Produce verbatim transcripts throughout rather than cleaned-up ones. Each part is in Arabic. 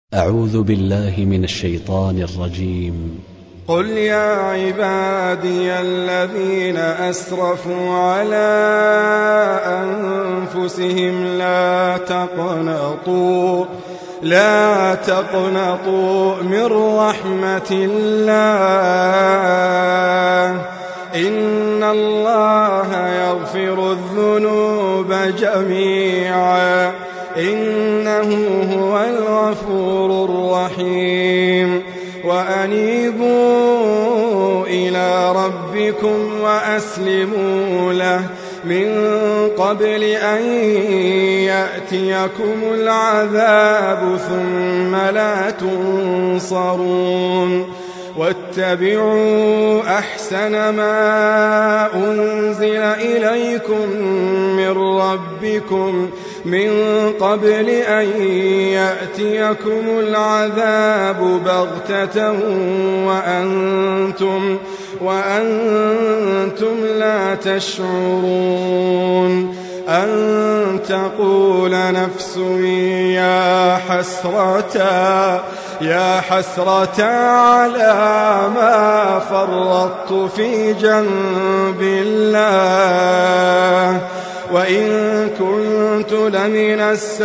أعوذ بالله من الشيطان الرجيم. قل يا عبادي الذين أسرفوا على أنفسهم لا تقنطوا لا تقنطوا من رحمة الله إن الله يغفر الذنوب جميعا إنه هو الغفور الرحيم وأنيبوا إلى ربكم وأسلموا له من قبل أن يأتيكم العذاب ثم لا تنصرون واتبعوا أحسن ما أنزل إليكم من ربكم من قبل أن يأتيكم العذاب بغتة وأنتم, وأنتم لا تشعرون أن تقول نفس يا حسرتا يا حسرة على ما فرطت في جنب الله وإن كنت لمن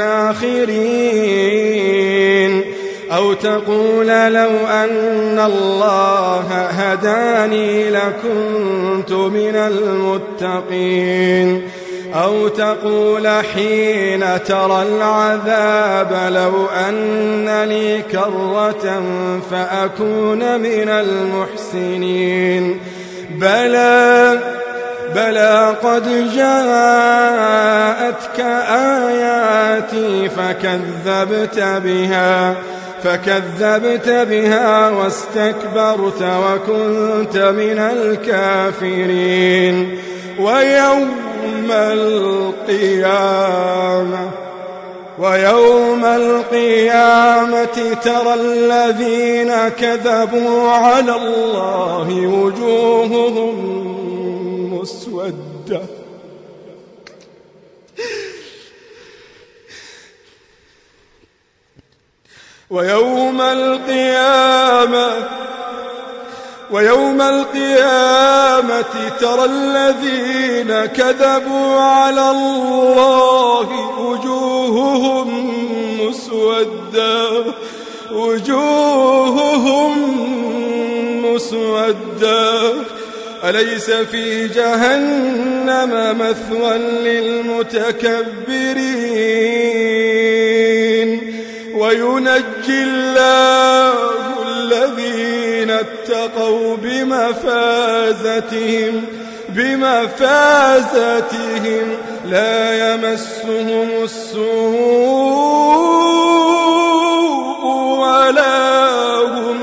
الساخرين أو تقول لو أن الله هداني لكنت من المتقين أو تقول حين ترى العذاب لو أن لي كرة فأكون من المحسنين بلى بلى قد جاءتك آياتي فكذبت بها فكذبت بها واستكبرت وكنت من الكافرين ويوم القيامة ويوم القيامة ترى الذين كذبوا على الله وجوههم مسودة ويوم القيامة ويوم القيامة ترى الذين كذبوا على الله وجوههم مسودة وجوههم مسودة أليس في جهنم مثوى للمتكبرين وينجي الله الذين اتقوا بمفازتهم بمفازتهم لا يمسهم السوء ولا هم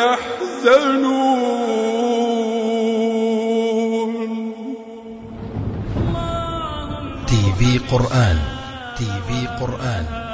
يحزنون. تي في قرآن تي في قرآن